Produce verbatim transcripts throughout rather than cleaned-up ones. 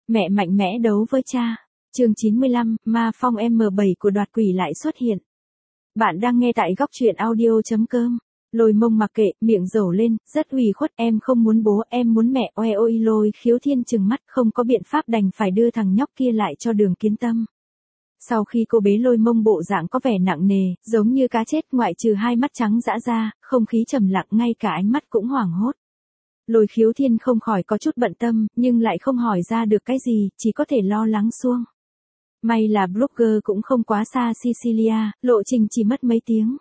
Mẹ mạnh mẽ đấu với cha. Chương chín mươi lăm, ma phong em bảy của đoạt quỷ lại xuất hiện. Bạn đang nghe tại góc truyện audio chấm com. Lôi Mông mặc kệ, miệng rầu lên, rất ủy khuất, em không muốn bố, em muốn mẹ. Oe ôi. Lôi Khiếu Thiên trừng mắt, không có biện pháp đành phải đưa thằng nhóc kia lại cho Đường Kiến Tâm. Sau khi cô bế Lôi Mông, bộ dạng có vẻ nặng nề, giống như cá chết, ngoại trừ hai mắt trắng dã ra, không khí trầm lặng, ngay cả ánh mắt cũng hoảng hốt. Lôi Khiếu Thiên không khỏi có chút bận tâm, nhưng lại không hỏi ra được cái gì, chỉ có thể lo lắng xuông. May là blogger cũng không quá xa Sicilia, lộ trình chỉ mất mấy tiếng.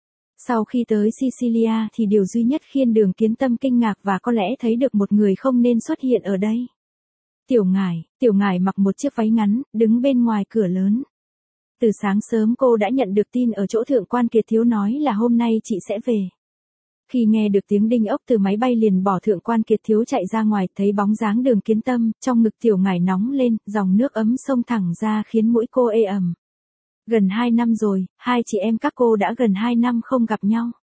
Sau khi tới Sicilia thì điều duy nhất khiến Đường Kiến Tâm kinh ngạc và có lẽ thấy được một người không nên xuất hiện ở đây. Tiểu Ngải, Tiểu Ngải mặc một chiếc váy ngắn, đứng bên ngoài cửa lớn. Từ sáng sớm cô đã nhận được tin ở chỗ Thượng quan Kiệt Thiếu nói là hôm nay chị sẽ về. Khi nghe được tiếng đinh ốc từ máy bay liền bỏ Thượng quan Kiệt Thiếu chạy ra ngoài, thấy bóng dáng Đường Kiến Tâm, trong ngực Tiểu Ngải nóng lên, dòng nước ấm xông thẳng ra khiến mũi cô ê ẩm. Gần hai năm rồi, hai chị em các cô đã gần hai năm không gặp nhau.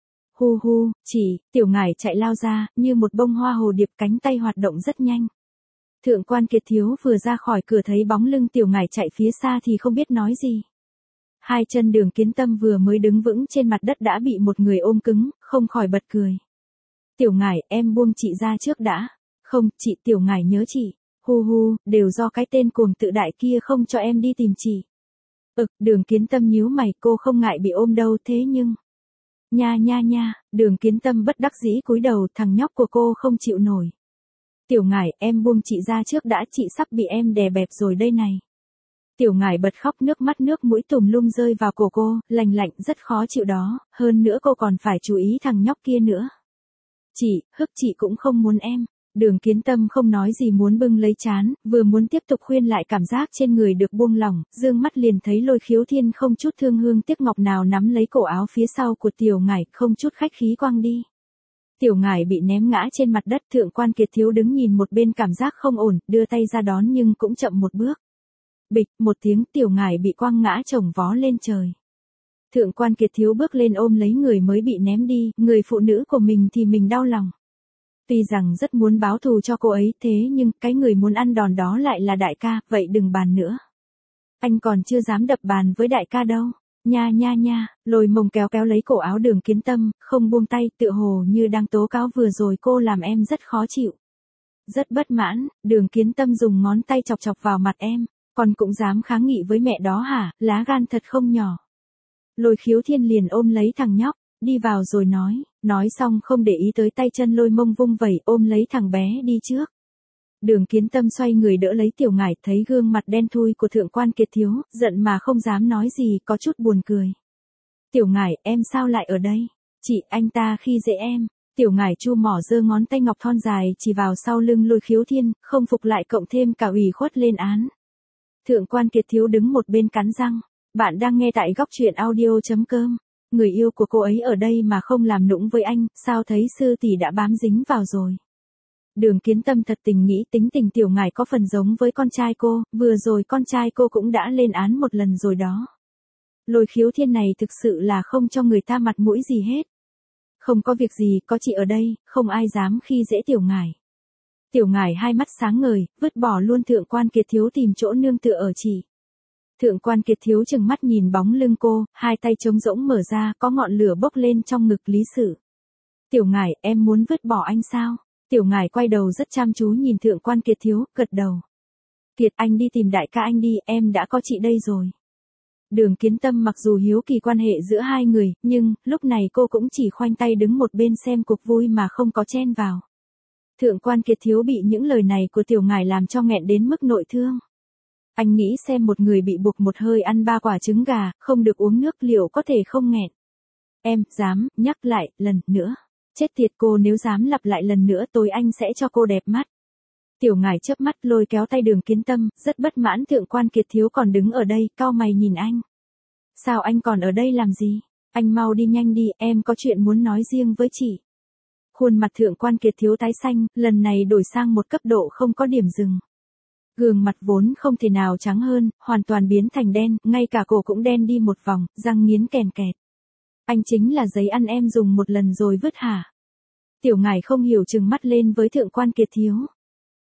Hu hu, chị, Tiểu Ngải chạy lao ra, như một bông hoa hồ điệp, cánh tay hoạt động rất nhanh. Thượng quan Kiệt Thiếu vừa ra khỏi cửa thấy bóng lưng Tiểu Ngải chạy phía xa thì không biết nói gì. Hai chân Đường Kiến Tâm vừa mới đứng vững trên mặt đất đã bị một người ôm cứng, không khỏi bật cười. Tiểu Ngải, em buông chị ra trước đã. Không, chị, Tiểu Ngải nhớ chị. Hu hu, đều do cái tên cuồng tự đại kia không cho em đi tìm chị. Ực, Đường Kiến Tâm nhíu mày, cô không ngại bị ôm đâu, thế nhưng... Nha nha nha, Đường Kiến Tâm bất đắc dĩ cúi đầu, thằng nhóc của cô không chịu nổi. Tiểu Ngải, em buông chị ra trước đã, chị sắp bị em đè bẹp rồi đây này. Tiểu Ngải bật khóc, nước mắt nước mũi tùm lum rơi vào cổ cô, lành lạnh, rất khó chịu đó, hơn nữa cô còn phải chú ý thằng nhóc kia nữa. Chị, hức chị cũng không muốn em. Đường Kiến Tâm không nói gì, muốn bưng lấy trán, vừa muốn tiếp tục khuyên lại cảm giác trên người được buông lỏng, dương mắt liền thấy Lôi Khiếu Thiên không chút thương hương tiếc ngọc nào nắm lấy cổ áo phía sau của Tiểu Ngải, không chút khách khí quăng đi. Tiểu Ngải bị ném ngã trên mặt đất, Thượng quan Kiệt Thiếu đứng nhìn một bên cảm giác không ổn, đưa tay ra đón nhưng cũng chậm một bước. Bịch, một tiếng, Tiểu Ngải bị quăng ngã chồng vó lên trời. Thượng quan Kiệt Thiếu bước lên ôm lấy người mới bị ném đi, người phụ nữ của mình thì mình đau lòng. Tuy rằng rất muốn báo thù cho cô ấy, thế nhưng cái người muốn ăn đòn đó lại là đại ca, vậy đừng bàn nữa. Anh còn chưa dám đập bàn với đại ca đâu. Nha nha nha, Lôi Mông kéo kéo lấy cổ áo Đường Kiến Tâm, không buông tay, tựa hồ như đang tố cáo vừa rồi cô làm em rất khó chịu. Rất bất mãn, Đường Kiến Tâm dùng ngón tay chọc chọc vào mặt em, còn cũng dám kháng nghị với mẹ đó hả, lá gan thật không nhỏ. Lôi Khiếu Thiên liền ôm lấy thằng nhóc, đi vào rồi nói, nói xong không để ý tới tay chân Lôi Mông vung vẩy, ôm lấy thằng bé đi trước. Đường Kiến Tâm xoay người đỡ lấy Tiểu Ngải, thấy gương mặt đen thui của Thượng quan Kiệt Thiếu, giận mà không dám nói gì, có chút buồn cười. Tiểu Ngải, em sao lại ở đây? Chị, anh ta khi dễ em. Tiểu Ngải chu mỏ giơ ngón tay ngọc thon dài chỉ vào sau lưng Lôi Khiếu Thiên, không phục lại cộng thêm cả ủy khuất lên án. Thượng quan Kiệt Thiếu đứng một bên cắn răng. Bạn đang nghe tại góc truyện audio chấm com. Người yêu của cô ấy ở đây mà không làm nũng với anh, sao thấy sư tỷ đã bám dính vào rồi. Đường Kiến Tâm thật tình nghĩ tính tình Tiểu Ngải có phần giống với con trai cô, vừa rồi con trai cô cũng đã lên án một lần rồi đó. Lôi Khiếu Thiên này thực sự là không cho người ta mặt mũi gì hết. Không có việc gì, có chị ở đây, không ai dám khi dễ Tiểu Ngải. Tiểu Ngải hai mắt sáng ngời, vứt bỏ luôn Thượng quan Kiệt Thiếu tìm chỗ nương tựa ở chị. Thượng quan Kiệt Thiếu chừng mắt nhìn bóng lưng cô, hai tay trống rỗng mở ra, có ngọn lửa bốc lên trong ngực lý sự. Tiểu Ngải, em muốn vứt bỏ anh sao? Tiểu Ngải quay đầu rất chăm chú nhìn Thượng quan Kiệt Thiếu, gật đầu. Kiệt, anh đi tìm đại ca anh đi, em đã có chị đây rồi. Đường Kiến Tâm mặc dù hiếu kỳ quan hệ giữa hai người, nhưng, lúc này cô cũng chỉ khoanh tay đứng một bên xem cuộc vui mà không có chen vào. Thượng quan Kiệt Thiếu bị những lời này của Tiểu Ngải làm cho nghẹn đến mức nội thương. Anh nghĩ xem một người bị buộc một hơi ăn ba quả trứng gà, không được uống nước liệu có thể không nghẹn. Em, dám, nhắc lại, lần nữa. Chết tiệt cô, nếu dám lặp lại lần nữa tối anh sẽ cho cô đẹp mắt. Tiểu Ngải chớp mắt lôi kéo tay Đường Kiến Tâm, rất bất mãn Thượng quan Kiệt Thiếu còn đứng ở đây, cau mày nhìn anh. Sao anh còn ở đây làm gì? Anh mau đi nhanh đi, em có chuyện muốn nói riêng với chị. Khuôn mặt Thượng quan Kiệt Thiếu tái xanh, lần này đổi sang một cấp độ không có điểm dừng. Gương mặt vốn không thể nào trắng hơn, hoàn toàn biến thành đen, ngay cả cổ cũng đen đi một vòng, răng nghiến kèn kẹt. Anh chính là giấy ăn em dùng một lần rồi vứt hả? Tiểu Ngải không hiểu trừng mắt lên với Thượng quan Kiệt Thiếu.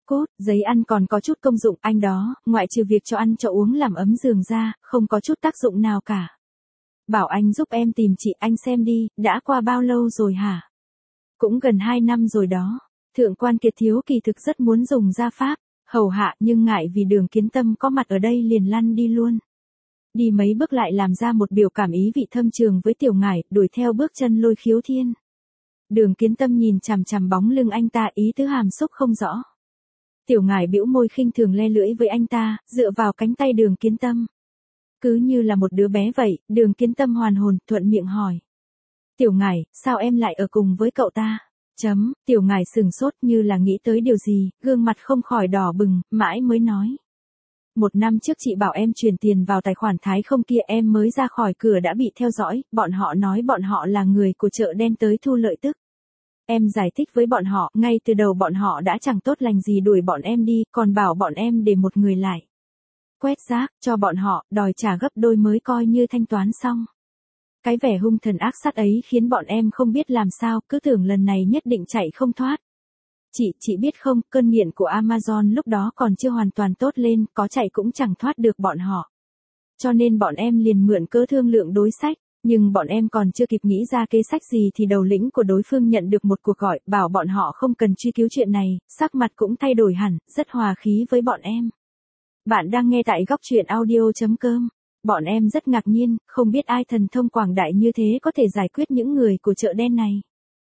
Cốt, giấy ăn còn có chút công dụng, anh đó, ngoại trừ việc cho ăn cho uống làm ấm giường ra, không có chút tác dụng nào cả. Bảo anh giúp em tìm chị, anh xem đi, đã qua bao lâu rồi hả? Cũng gần hai năm rồi đó. Thượng quan Kiệt Thiếu kỳ thực rất muốn dùng gia pháp, hầu hạ nhưng ngại vì Đường Kiến Tâm có mặt ở đây liền lăn đi luôn. Đi mấy bước lại làm ra một biểu cảm ý vị thâm trường với Tiểu Ngải, đuổi theo bước chân Lôi Khiếu Thiên. Đường Kiến Tâm nhìn chằm chằm bóng lưng anh ta, ý tứ hàm xúc không rõ. Tiểu Ngải bĩu môi khinh thường le lưỡi với anh ta, dựa vào cánh tay Đường Kiến Tâm. Cứ như là một đứa bé vậy, Đường Kiến Tâm hoàn hồn, thuận miệng hỏi. Tiểu Ngải, sao em lại ở cùng với cậu ta? Chấm, Tiểu Ngải sừng sốt như là nghĩ tới điều gì, gương mặt không khỏi đỏ bừng, mãi mới nói. Một năm trước chị bảo em chuyển tiền vào tài khoản Thái Không kia, em mới ra khỏi cửa đã bị theo dõi, bọn họ nói bọn họ là người của chợ đen tới thu lợi tức. Em giải thích với bọn họ, ngay từ đầu bọn họ đã chẳng tốt lành gì đuổi bọn em đi, còn bảo bọn em để một người lại. Quét rác, cho bọn họ, đòi trả gấp đôi mới coi như thanh toán xong. Cái vẻ hung thần ác sát ấy khiến bọn em không biết làm sao, cứ tưởng lần này nhất định chạy không thoát. Chị, chị biết không, cơn nghiện của Amazon lúc đó còn chưa hoàn toàn tốt lên, có chạy cũng chẳng thoát được bọn họ. Cho nên bọn em liền mượn cớ thương lượng đối sách, nhưng bọn em còn chưa kịp nghĩ ra kế sách gì thì đầu lĩnh của đối phương nhận được một cuộc gọi, bảo bọn họ không cần truy cứu chuyện này, sắc mặt cũng thay đổi hẳn, rất hòa khí với bọn em. Bạn đang nghe tại góc truyện audio chấm com. Bọn em rất ngạc nhiên, không biết ai thần thông quảng đại như thế có thể giải quyết những người của chợ đen này.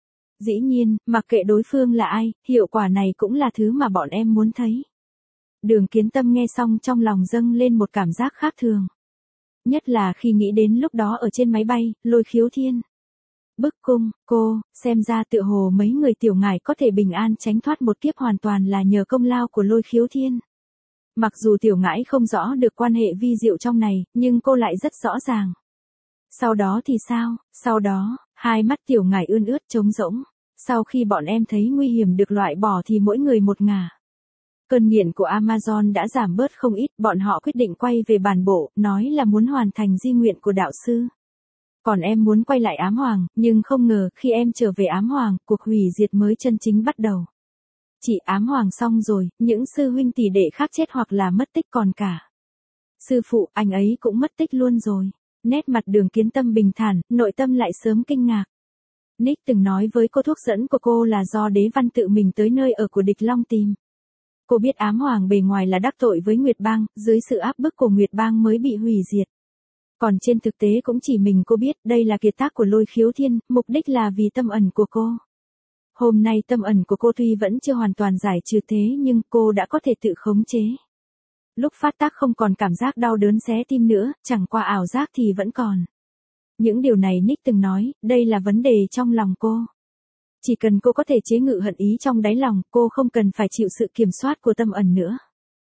Dĩ nhiên, mặc kệ đối phương là ai, hiệu quả này cũng là thứ mà bọn em muốn thấy. Đường Kiến Tâm nghe xong trong lòng dâng lên một cảm giác khác thường. Nhất là khi nghĩ đến lúc đó ở trên máy bay, Lôi Khiếu Thiên. Bức cung, cô, xem ra tựa hồ mấy người Tiểu Ngải có thể bình an tránh thoát một kiếp hoàn toàn là nhờ công lao của Lôi Khiếu Thiên. Mặc dù Tiểu Ngải không rõ được quan hệ vi diệu trong này, nhưng cô lại rất rõ ràng. Sau đó thì sao? Sau đó, hai mắt Tiểu Ngải ươn ướt trống rỗng. Sau khi bọn em thấy nguy hiểm được loại bỏ thì mỗi người một ngả. Cơn nghiện của Amazon đã giảm bớt không ít, bọn họ quyết định quay về bản bộ, nói là muốn hoàn thành di nguyện của đạo sư. Còn em muốn quay lại Ám Hoàng, nhưng không ngờ khi em trở về Ám Hoàng, cuộc hủy diệt mới chân chính bắt đầu. Chị Ám Hoàng xong rồi, những sư huynh tỷ đệ khác chết hoặc là mất tích còn cả. Sư phụ, anh ấy cũng mất tích luôn rồi. Nét mặt Đường Kiến Tâm bình thản, nội tâm lại sớm kinh ngạc. Nick từng nói với cô thuốc dẫn của cô là do Đế Văn tự mình tới nơi ở của địch Long tìm. Cô biết Ám Hoàng bề ngoài là đắc tội với Nguyệt Bang, dưới sự áp bức của Nguyệt Bang mới bị hủy diệt. Còn trên thực tế cũng chỉ mình cô biết đây là kiệt tác của Lôi Khiếu Thiên, mục đích là vì tâm ẩn của cô. Hôm nay tâm ẩn của cô tuy vẫn chưa hoàn toàn giải trừ thế nhưng cô đã có thể tự khống chế. Lúc phát tác không còn cảm giác đau đớn xé tim nữa, chẳng qua ảo giác thì vẫn còn. Những điều này Nick từng nói, đây là vấn đề trong lòng cô. Chỉ cần cô có thể chế ngự hận ý trong đáy lòng, cô không cần phải chịu sự kiểm soát của tâm ẩn nữa.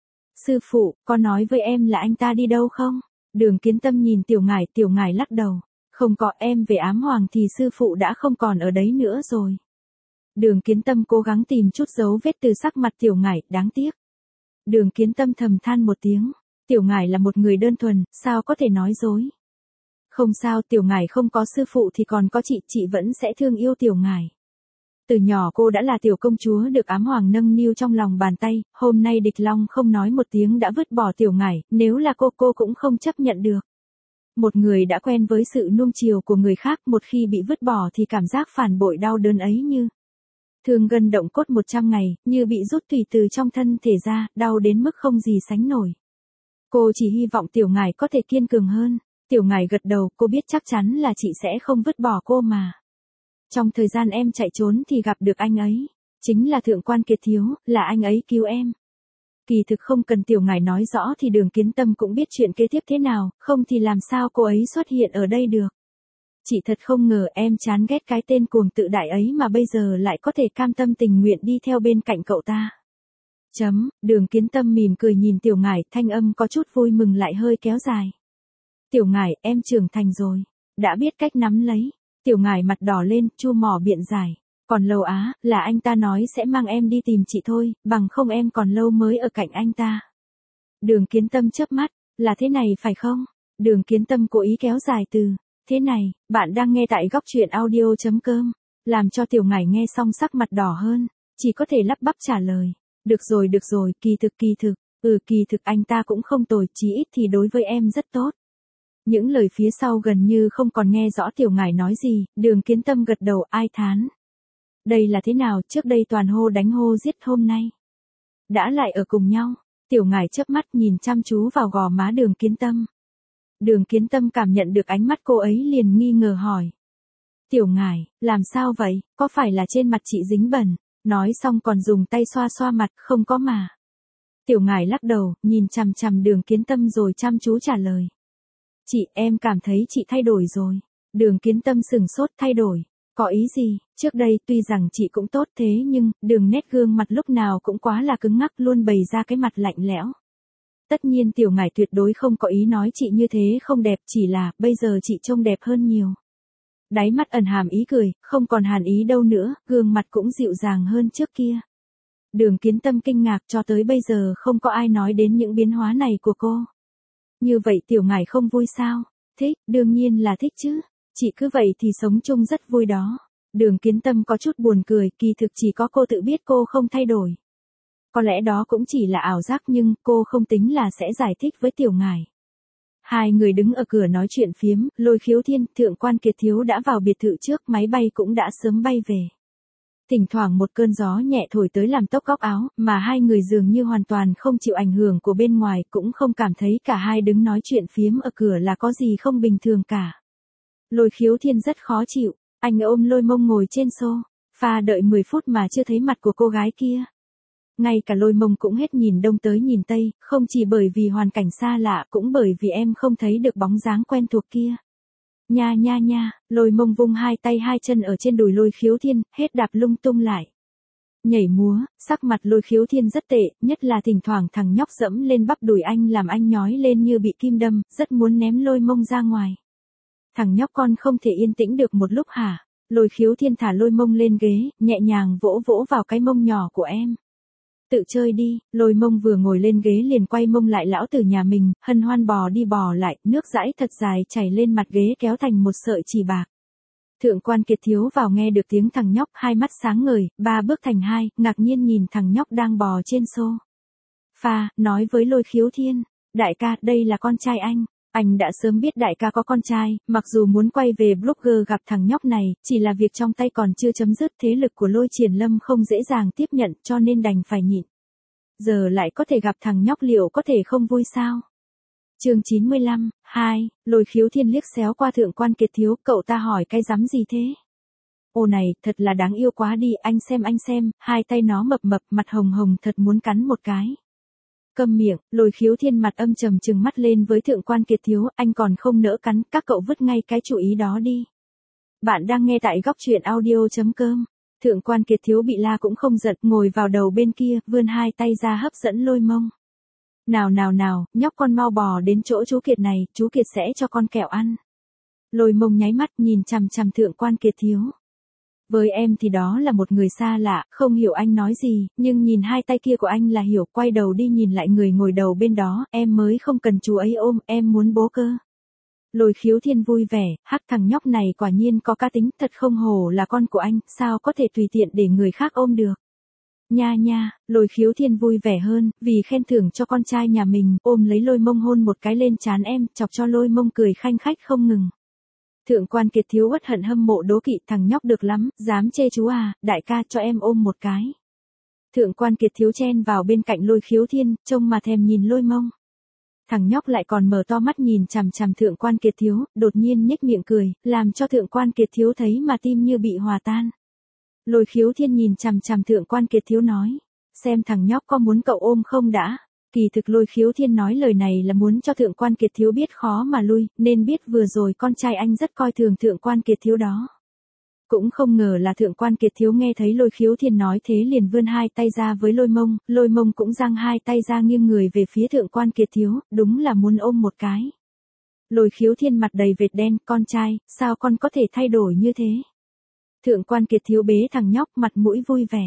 Sư phụ, có nói với em là anh ta đi đâu không? Đường Kiến Tâm nhìn Tiểu Ngải, Tiểu Ngải lắc đầu. Không có, em về Ám Hoàng thì sư phụ đã không còn ở đấy nữa rồi. Đường Kiến Tâm cố gắng tìm chút dấu vết từ sắc mặt Tiểu Ngải, đáng tiếc. Đường Kiến Tâm thầm than một tiếng. Tiểu Ngải là một người đơn thuần, sao có thể nói dối? Không sao, Tiểu Ngải không có sư phụ thì còn có chị, chị vẫn sẽ thương yêu Tiểu Ngải. Từ nhỏ cô đã là tiểu công chúa được Ám Hoàng nâng niu trong lòng bàn tay, hôm nay địch Long không nói một tiếng đã vứt bỏ Tiểu Ngải, nếu là cô cô cũng không chấp nhận được. Một người đã quen với sự nuông chiều của người khác, một khi bị vứt bỏ thì cảm giác phản bội đau đớn ấy như thương gân động cốt một trăm ngày, như bị rút tủy từ trong thân thể ra, đau đến mức không gì sánh nổi. Cô chỉ hy vọng Tiểu Ngải có thể kiên cường hơn. Tiểu Ngải gật đầu, cô biết chắc chắn là chị sẽ không vứt bỏ cô mà. Trong thời gian em chạy trốn thì gặp được anh ấy. Chính là Thượng quan Kiệt Thiếu, là anh ấy cứu em. Kỳ thực không cần Tiểu Ngải nói rõ thì Đường Kiến Tâm cũng biết chuyện kế tiếp thế nào, không thì làm sao cô ấy xuất hiện ở đây được. Chị thật không ngờ em chán ghét cái tên cuồng tự đại ấy mà bây giờ lại có thể cam tâm tình nguyện đi theo bên cạnh cậu ta. Chấm, Đường Kiến Tâm mỉm cười nhìn Tiểu Ngải, thanh âm có chút vui mừng lại hơi kéo dài. Tiểu Ngải, em trưởng thành rồi, đã biết cách nắm lấy. Tiểu Ngải mặt đỏ lên, chu mỏ biện giải. Còn lâu á, là anh ta nói sẽ mang em đi tìm chị thôi, bằng không em còn lâu mới ở cạnh anh ta. Đường Kiến Tâm chớp mắt, là thế này phải không? Đường Kiến Tâm cố ý kéo dài từ, thế này, bạn đang nghe tại góc truyện audio chấm com, làm cho Tiểu Ngải nghe xong sắc mặt đỏ hơn, chỉ có thể lắp bắp trả lời. được rồi được rồi, kỳ thực kỳ thực, ừ kỳ thực anh ta cũng không tồi, chí ít thì đối với em rất tốt. Những lời phía sau gần như không còn nghe rõ Tiểu Ngải nói gì, Đường Kiến Tâm gật đầu ai thán. Đây là thế nào, trước đây toàn hô đánh hô giết, hôm nay đã lại ở cùng nhau. Tiểu Ngải chớp mắt nhìn chăm chú vào gò má Đường Kiến Tâm. Đường Kiến Tâm cảm nhận được ánh mắt cô ấy liền nghi ngờ hỏi. Tiểu Ngải, làm sao vậy, có phải là trên mặt chị dính bẩn? Nói xong còn dùng tay xoa xoa mặt, không có mà. Tiểu Ngải lắc đầu, nhìn chằm chằm Đường Kiến Tâm rồi chăm chú trả lời. Chị, em cảm thấy chị thay đổi rồi. Đường Kiến Tâm sừng sốt, thay đổi. Có ý gì, trước đây tuy rằng chị cũng tốt thế nhưng, đường nét gương mặt lúc nào cũng quá là cứng ngắc, luôn bày ra cái mặt lạnh lẽo. Tất nhiên Tiểu Ngải tuyệt đối không có ý nói chị như thế không đẹp, chỉ là, bây giờ chị trông đẹp hơn nhiều. Đáy mắt ẩn hàm ý cười, không còn hàn ý đâu nữa, gương mặt cũng dịu dàng hơn trước kia. Đường Kiến Tâm kinh ngạc, cho tới bây giờ không có ai nói đến những biến hóa này của cô. Như vậy Tiểu Ngải không vui sao? Thích, đương nhiên là thích chứ. Chị cứ vậy thì sống chung rất vui đó. Đường Kiến Tâm có chút buồn cười, kỳ thực chỉ có cô tự biết cô không thay đổi. Có lẽ đó cũng chỉ là ảo giác nhưng cô không tính là sẽ giải thích với Tiểu Ngải. Hai người đứng ở cửa nói chuyện phiếm, Lôi Khiếu Thiên, Thượng quan Kiệt Thiếu đã vào biệt thự trước, máy bay cũng đã sớm bay về. Thỉnh thoảng một cơn gió nhẹ thổi tới làm tóc góc áo, mà hai người dường như hoàn toàn không chịu ảnh hưởng của bên ngoài, cũng không cảm thấy cả hai đứng nói chuyện phiếm ở cửa là có gì không bình thường cả. Lôi Khiếu Thiên rất khó chịu, anh ôm Lôi Mông ngồi trên sofa đợi mười phút mà chưa thấy mặt của cô gái kia. Ngay cả Lôi Mông cũng hết nhìn đông tới nhìn tây, không chỉ bởi vì hoàn cảnh xa lạ, cũng bởi vì em không thấy được bóng dáng quen thuộc kia. Nha nha nha, Lôi Mông vung hai tay hai chân ở trên đùi Lôi Khiếu Thiên, hết đạp lung tung lại. Nhảy múa, sắc mặt Lôi Khiếu Thiên rất tệ, nhất là thỉnh thoảng thằng nhóc dẫm lên bắp đùi anh làm anh nhói lên như bị kim đâm, rất muốn ném Lôi Mông ra ngoài. Thằng nhóc con không thể yên tĩnh được một lúc hả? Lôi Khiếu Thiên thả Lôi Mông lên ghế, nhẹ nhàng vỗ vỗ vào cái mông nhỏ của em. Tự chơi đi, Lôi Mông vừa ngồi lên ghế liền quay mông lại lão tử nhà mình, hân hoan bò đi bò lại, nước dãi thật dài chảy lên mặt ghế kéo thành một sợi chỉ bạc. Thượng quan Kiệt Thiếu vào nghe được tiếng thằng nhóc, hai mắt sáng ngời, ba bước thành hai, ngạc nhiên nhìn thằng nhóc đang bò trên sofa, nói với Lôi Khiếu Thiên, đại ca, đây là con trai anh. Anh đã sớm biết đại ca có con trai, mặc dù muốn quay về blogger gặp thằng nhóc này, chỉ là việc trong tay còn chưa chấm dứt, thế lực của Lôi Triển Lâm không dễ dàng tiếp nhận cho nên đành phải nhịn. Giờ lại có thể gặp thằng nhóc liệu có thể không vui sao? Chương chín mươi lăm, hai, Lôi Khiếu Thiên liếc xéo qua Thượng quan Kiệt Thiếu, cậu ta hỏi cái rắm gì thế? Ô này, thật là đáng yêu quá đi, anh xem anh xem, hai tay nó mập mập, mặt hồng hồng thật muốn cắn một cái. Câm miệng, Lôi Khiếu Thiên mặt âm trầm trừng mắt lên với Thượng quan Kiệt Thiếu, anh còn không nỡ cắn, các cậu vứt ngay cái chủ ý đó đi. Bạn đang nghe tại góc truyện audio chấm com. Thượng quan Kiệt Thiếu bị la cũng không giận, ngồi vào đầu bên kia, vươn hai tay ra hấp dẫn Lôi Mông. Nào nào nào, nhóc con mau bò đến chỗ chú Kiệt này, chú Kiệt sẽ cho con kẹo ăn. Lôi Mông nháy mắt nhìn chằm chằm Thượng quan Kiệt Thiếu. Với em thì đó là một người xa lạ, không hiểu anh nói gì, nhưng nhìn hai tay kia của anh là hiểu, quay đầu đi nhìn lại người ngồi đầu bên đó, em mới không cần chú ấy ôm, em muốn bố cơ. Lôi Khiếu Thiên vui vẻ, hắc thằng nhóc này quả nhiên có cá tính, thật không hổ là con của anh, sao có thể tùy tiện để người khác ôm được. Nha nha, Lôi Khiếu Thiên vui vẻ hơn, vì khen thưởng cho con trai nhà mình, ôm lấy Lôi Mông hôn một cái lên trán em, chọc cho Lôi Mông cười khanh khách không ngừng. Thượng quan Kiệt Thiếu uất hận hâm mộ đố kỵ, thằng nhóc được lắm, dám chê chú à, đại ca cho em ôm một cái. Thượng quan Kiệt Thiếu chen vào bên cạnh Lôi Khiếu Thiên, trông mà thèm nhìn Lôi Mông. Thằng nhóc lại còn mở to mắt nhìn chằm chằm Thượng quan Kiệt Thiếu, đột nhiên nhếch miệng cười, làm cho Thượng quan Kiệt Thiếu thấy mà tim như bị hòa tan. Lôi Khiếu Thiên nhìn chằm chằm Thượng quan Kiệt Thiếu nói, xem thằng nhóc có muốn cậu ôm không đã. Kỳ thực Lôi Khiếu Thiên nói lời này là muốn cho Thượng quan Kiệt Thiếu biết khó mà lui, nên biết vừa rồi con trai anh rất coi thường Thượng quan Kiệt Thiếu đó. Cũng không ngờ là Thượng quan Kiệt Thiếu nghe thấy Lôi Khiếu Thiên nói thế liền vươn hai tay ra với Lôi Mông, Lôi Mông cũng giang hai tay ra nghiêng người về phía Thượng quan Kiệt Thiếu, đúng là muốn ôm một cái. Lôi Khiếu Thiên mặt đầy vệt đen, con trai, sao con có thể thay đổi như thế? Thượng quan Kiệt Thiếu bế thằng nhóc, mặt mũi vui vẻ.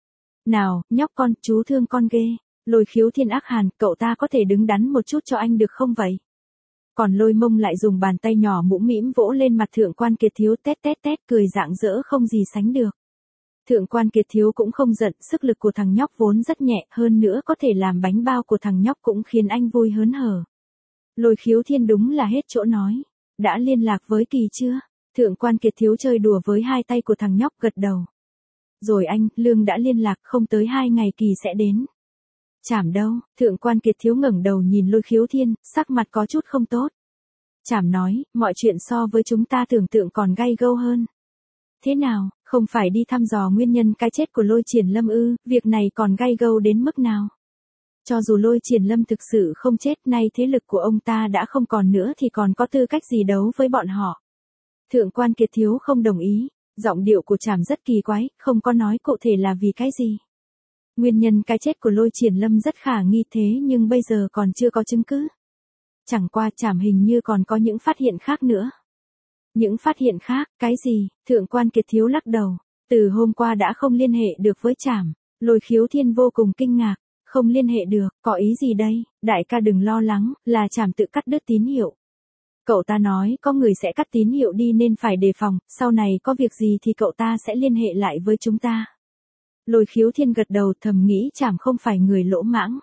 Nào, nhóc con, chú thương con ghê. Lôi Khiếu Thiên ác hàn, cậu ta có thể đứng đắn một chút cho anh được không vậy? Còn Lôi Mông lại dùng bàn tay nhỏ mũm mĩm vỗ lên mặt Thượng quan Kiệt Thiếu, tét tét tét, cười rạng rỡ không gì sánh được. Thượng quan Kiệt Thiếu cũng không giận, sức lực của thằng nhóc vốn rất nhẹ, hơn nữa có thể làm bánh bao của thằng nhóc cũng khiến anh vui hớn hở. Lôi Khiếu Thiên đúng là hết chỗ nói. Đã liên lạc với Kỳ chưa? Thượng quan Kiệt Thiếu chơi đùa với hai tay của thằng nhóc, gật đầu. Rồi anh, Lương đã liên lạc, không tới hai ngày Kỳ sẽ đến. Chảm đâu? Thượng quan Kiệt Thiếu ngẩng đầu nhìn Lôi Khiếu Thiên, sắc mặt có chút không tốt. Chảm nói, mọi chuyện so với chúng ta tưởng tượng còn gay gâu hơn. Thế nào, không phải đi thăm dò nguyên nhân cái chết của Lôi Triển Lâm ư, việc này còn gay gâu đến mức nào? Cho dù Lôi Triển Lâm thực sự không chết, nay thế lực của ông ta đã không còn nữa thì còn có tư cách gì đấu với bọn họ. Thượng quan Kiệt Thiếu không đồng ý, giọng điệu của Trảm rất kỳ quái, không có nói cụ thể là vì cái gì. Nguyên nhân cái chết của Lôi Triển Lâm rất khả nghi thế nhưng bây giờ còn chưa có chứng cứ. Chẳng qua Trảm hình như còn có những phát hiện khác nữa. Những phát hiện khác, cái gì? Thượng quan Kiệt Thiếu lắc đầu. Từ hôm qua đã không liên hệ được với Trảm. Lôi Khiếu Thiên vô cùng kinh ngạc. Không liên hệ được, có ý gì đây? Đại ca đừng lo lắng, là Trảm tự cắt đứt tín hiệu. Cậu ta nói có người sẽ cắt tín hiệu đi nên phải đề phòng, sau này có việc gì thì cậu ta sẽ liên hệ lại với chúng ta. Lôi Khiếu Thiên gật đầu, thầm nghĩ Trảm không phải người lỗ mãng.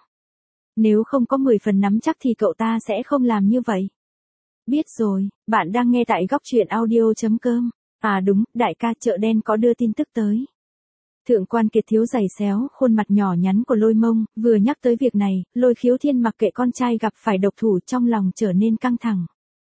Nếu không có mười phần nắm chắc thì cậu ta sẽ không làm như vậy. Biết rồi, bạn đang nghe tại góc truyện audio chấm com. À đúng, đại ca, chợ đen có đưa tin tức tới. Thượng quan Kiệt Thiếu giày xéo khuôn mặt nhỏ nhắn của Lôi Mông, vừa nhắc tới việc này, Lôi Khiếu Thiên mặc kệ con trai gặp phải độc thủ trong lòng trở nên căng thẳng.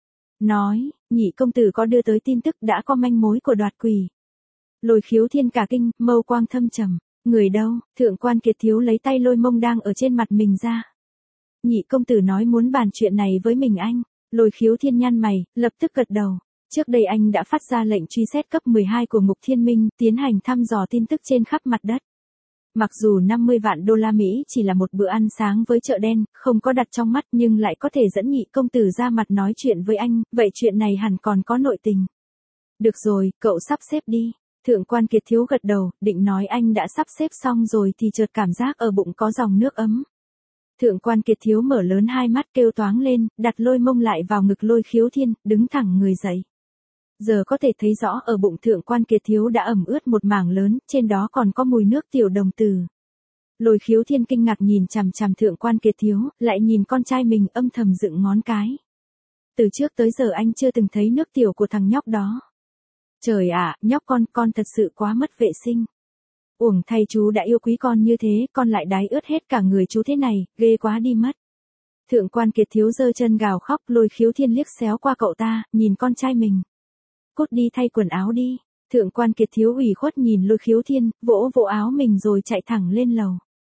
Nói, nhị công tử có đưa tới tin tức đã có manh mối của Đoạt Quỷ. Lôi Khiếu Thiên cả kinh, mâu quang thâm trầm. Người đâu? Thượng quan Kiệt Thiếu lấy tay Lôi Mông đang ở trên mặt mình ra. Nhị công tử nói muốn bàn chuyện này với mình anh. Lôi Khiếu Thiên nhăn mày, lập tức gật đầu. Trước đây anh đã phát ra lệnh truy xét cấp mười hai của Ngục Thiên Minh, tiến hành thăm dò tin tức trên khắp mặt đất. Mặc dù năm mươi vạn đô la Mỹ chỉ là một bữa ăn sáng với chợ đen, không có đặt trong mắt nhưng lại có thể dẫn nhị công tử ra mặt nói chuyện với anh, vậy chuyện này hẳn còn có nội tình. Được rồi, cậu sắp xếp đi. Thượng quan Kiệt Thiếu gật đầu, định nói anh đã sắp xếp xong rồi thì chợt cảm giác ở bụng có dòng nước ấm. Thượng quan Kiệt Thiếu mở lớn hai mắt kêu toáng lên, đặt Lôi Mông lại vào ngực Lôi Khiếu Thiên, đứng thẳng người dậy. Giờ có thể thấy rõ ở bụng Thượng quan Kiệt Thiếu đã ẩm ướt một mảng lớn, trên đó còn có mùi nước tiểu đồng tử. Lôi Khiếu Thiên kinh ngạc nhìn chằm chằm Thượng quan Kiệt Thiếu, lại nhìn con trai mình âm thầm dựng ngón cái. Từ trước tới giờ anh chưa từng thấy nước tiểu của thằng nhóc đó. Trời ạ, nhóc con, con thật sự quá mất vệ sinh. Uổng thay chú đã yêu quý con như thế, con lại đái ướt hết cả người chú thế này, ghê quá đi mất. Thượng quan Kiệt Thiếu giơ chân gào khóc, Lôi Khiếu Thiên liếc xéo qua cậu ta, nhìn con trai mình. Cút đi thay quần áo đi. Thượng quan Kiệt Thiếu ủy khuất nhìn Lôi Khiếu Thiên, vỗ vỗ áo mình rồi chạy thẳng lên lầu.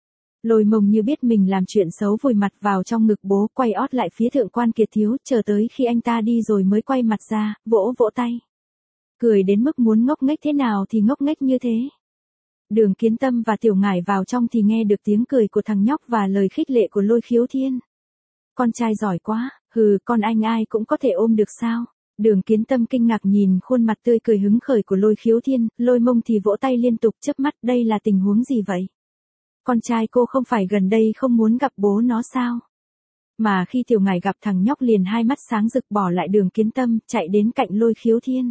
Lôi Mông như biết mình làm chuyện xấu vùi mặt vào trong ngực bố, quay ót lại phía Thượng quan Kiệt Thiếu, chờ tới khi anh ta đi rồi mới quay mặt ra, vỗ vỗ tay. Cười đến mức muốn ngốc nghếch thế nào thì ngốc nghếch như thế. Đường Kiến Tâm và Tiểu Ngải vào trong thì nghe được tiếng cười của thằng nhóc và lời khích lệ của Lôi Khiếu Thiên. Con trai giỏi quá, hừ, con anh ai cũng có thể ôm được sao? Đường Kiến Tâm kinh ngạc nhìn khuôn mặt tươi cười hứng khởi của Lôi Khiếu Thiên, Lôi Mông thì vỗ tay liên tục chớp mắt, đây là tình huống gì vậy? Con trai cô không phải gần đây không muốn gặp bố nó sao? Mà khi Tiểu Ngải gặp thằng nhóc liền hai mắt sáng rực bỏ lại Đường Kiến Tâm, chạy đến cạnh Lôi Khiếu Thiên.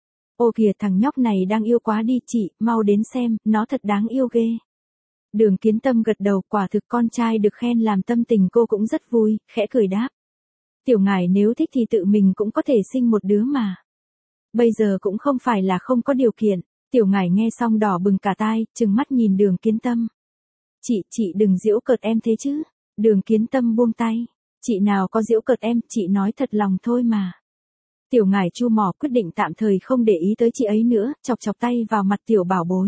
Ô kìa, thằng nhóc này đang yêu quá đi chị, mau đến xem, nó thật đáng yêu ghê. Đường Kiến Tâm gật đầu, quả thực con trai được khen làm tâm tình cô cũng rất vui, khẽ cười đáp. Tiểu Ngải nếu thích thì tự mình cũng có thể sinh một đứa mà. Bây giờ cũng không phải là không có điều kiện. Tiểu Ngải nghe xong đỏ bừng cả tai, trừng mắt nhìn Đường Kiến Tâm. Chị, chị đừng giễu cợt em thế chứ. Đường Kiến Tâm buông tay. Chị nào có giễu cợt em, chị nói thật lòng thôi mà. Tiểu Ngải chu mỏ quyết định tạm thời không để ý tới chị ấy nữa, chọc chọc tay vào mặt tiểu bảo bối.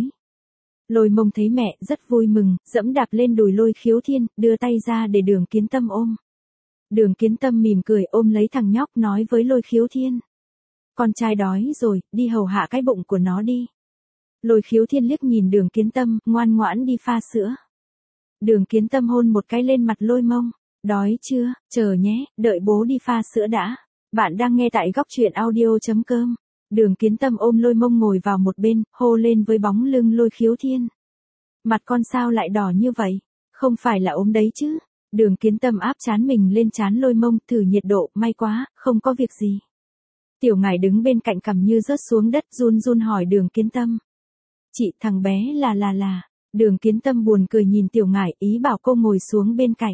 Lôi Mông thấy mẹ rất vui mừng, dẫm đạp lên đùi Lôi Khiếu Thiên, đưa tay ra để Đường Kiến Tâm ôm. Đường Kiến Tâm mỉm cười ôm lấy thằng nhóc nói với Lôi Khiếu Thiên. Con trai đói rồi, đi hầu hạ cái bụng của nó đi. Lôi Khiếu Thiên liếc nhìn Đường Kiến Tâm, ngoan ngoãn đi pha sữa. Đường Kiến Tâm hôn một cái lên mặt Lôi Mông. Đói chưa, chờ nhé, đợi bố đi pha sữa đã. Bạn đang nghe tại góc truyện audio chấm com. Đường Kiến Tâm ôm Lôi Mông ngồi vào một bên, hô lên với bóng lưng Lôi Khiếu Thiên. Mặt con sao lại đỏ như vậy? Không phải là ốm đấy chứ? Đường Kiến Tâm áp trán mình lên trán Lôi Mông, thử nhiệt độ, may quá, không có việc gì. Tiểu Ngải đứng bên cạnh cằm như rớt xuống đất, run run hỏi Đường Kiến Tâm. Chị, thằng bé là là là. Đường Kiến Tâm buồn cười nhìn Tiểu Ngải, ý bảo cô ngồi xuống bên cạnh.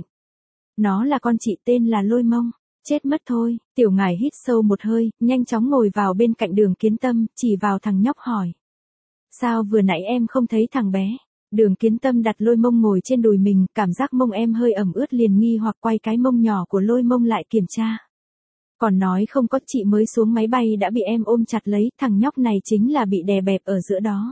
Nó là con chị, tên là Lôi Mông. Chết mất thôi. Tiểu Ngải hít sâu một hơi, nhanh chóng ngồi vào bên cạnh Đường Kiến Tâm, chỉ vào thằng nhóc hỏi. Sao vừa nãy em không thấy thằng bé? Đường Kiến Tâm đặt Lôi Mông ngồi trên đùi mình, cảm giác mông em hơi ẩm ướt liền nghi hoặc quay cái mông nhỏ của Lôi Mông lại kiểm tra. Còn nói không có, chị mới xuống máy bay đã bị em ôm chặt lấy, thằng nhóc này chính là bị đè bẹp ở giữa đó.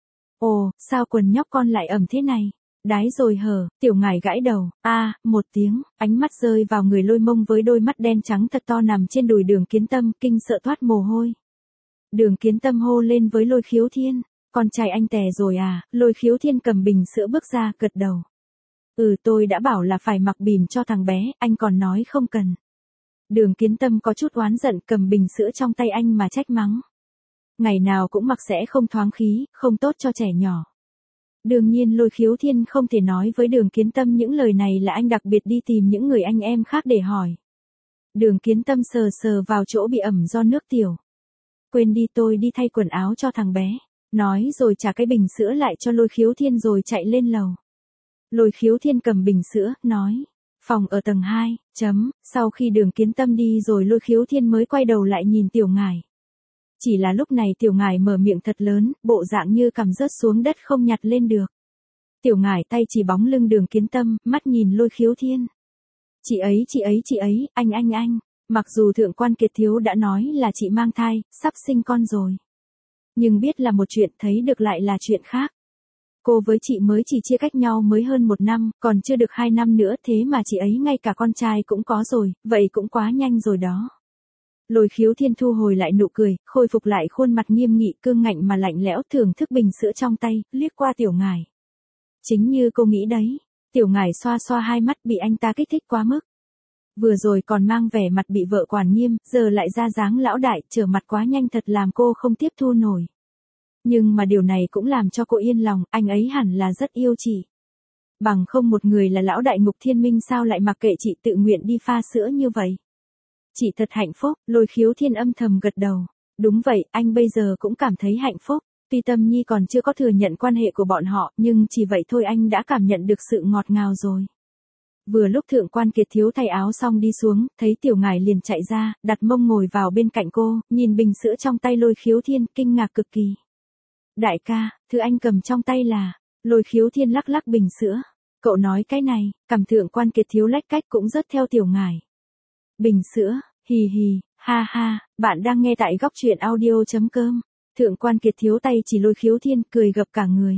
Ồ, sao quần nhóc con lại ẩm thế này? Đái rồi hở. Tiểu Ngải gãi đầu. A, à, một tiếng, ánh mắt rơi vào người Lôi Mông với đôi mắt đen trắng thật to nằm trên đùi Đường Kiến Tâm, kinh sợ toát mồ hôi. Đường Kiến Tâm hô lên với Lôi Khiếu Thiên. Con trai anh tè rồi à? Lôi Khiếu Thiên cầm bình sữa bước ra, gật đầu. Ừ, tôi đã bảo là phải mặc bỉm cho thằng bé, anh còn nói không cần. Đường Kiến Tâm có chút oán giận, cầm bình sữa trong tay anh mà trách mắng. Ngày nào cũng mặc sẽ không thoáng khí, không tốt cho trẻ nhỏ. Đương nhiên Lôi Khiếu Thiên không thể nói với Đường Kiến Tâm những lời này là anh đặc biệt đi tìm những người anh em khác để hỏi. Đường Kiến Tâm sờ sờ vào chỗ bị ẩm do nước tiểu. Quên đi, tôi đi thay quần áo cho thằng bé. Nói rồi trả cái bình sữa lại cho Lôi Khiếu Thiên rồi chạy lên lầu. Lôi Khiếu Thiên cầm bình sữa, nói. Phòng ở tầng hai, chấm, sau khi Đường Kiến Tâm đi rồi Lôi Khiếu Thiên mới quay đầu lại nhìn Tiểu Ngải. Chỉ là lúc này Tiểu Ngải mở miệng thật lớn, bộ dạng như cầm rớt xuống đất không nhặt lên được. Tiểu Ngải tay chỉ bóng lưng Đường Kiến Tâm, mắt nhìn Lôi Khiếu Thiên. Chị ấy, chị ấy, chị ấy, anh anh anh, mặc dù Thượng quan Kiệt Thiếu đã nói là chị mang thai, sắp sinh con rồi. Nhưng biết là một chuyện, thấy được lại là chuyện khác. Cô với chị mới chỉ chia cách nhau mới hơn một năm, còn chưa được hai năm nữa, thế mà chị ấy ngay cả con trai cũng có rồi, vậy cũng quá nhanh rồi đó. Lôi Khiếu Thiên thu hồi lại nụ cười, khôi phục lại khuôn mặt nghiêm nghị cương ngạnh mà lạnh lẽo, thưởng thức bình sữa trong tay, liếc qua Tiểu Ngải. Chính như cô nghĩ đấy. Tiểu Ngải xoa xoa hai mắt, bị anh ta kích thích quá mức. Vừa rồi còn mang vẻ mặt bị vợ quản nghiêm, giờ lại ra dáng lão đại, trở mặt quá nhanh thật làm cô không tiếp thu nổi. Nhưng mà điều này cũng làm cho cô yên lòng, anh ấy hẳn là rất yêu chị. Bằng không một người là lão đại Ngục Thiên Minh sao lại mặc kệ chị tự nguyện đi pha sữa như vậy. Chị thật hạnh phúc. Lôi Khiếu Thiên âm thầm gật đầu. Đúng vậy, anh bây giờ cũng cảm thấy hạnh phúc. Tuy Tâm Nhi còn chưa có thừa nhận quan hệ của bọn họ, nhưng chỉ vậy thôi anh đã cảm nhận được sự ngọt ngào rồi. Vừa lúc Thượng quan Kiệt Thiếu thay áo xong đi xuống, thấy Tiểu Ngải liền chạy ra, đặt mông ngồi vào bên cạnh cô, nhìn bình sữa trong tay Lôi Khiếu Thiên, kinh ngạc cực kỳ. Đại ca, thứ anh cầm trong tay là. Lôi Khiếu Thiên lắc lắc bình sữa. Cậu nói cái này, cầm Thượng quan Kiệt Thiếu lách cách cũng rất theo Tiểu Ngải. Bình sữa, hì hì, ha ha, bạn đang nghe tại góc truyện audio.com. Thượng quan Kiệt Thiếu tay chỉ Lôi Khiếu Thiên, cười gập cả người.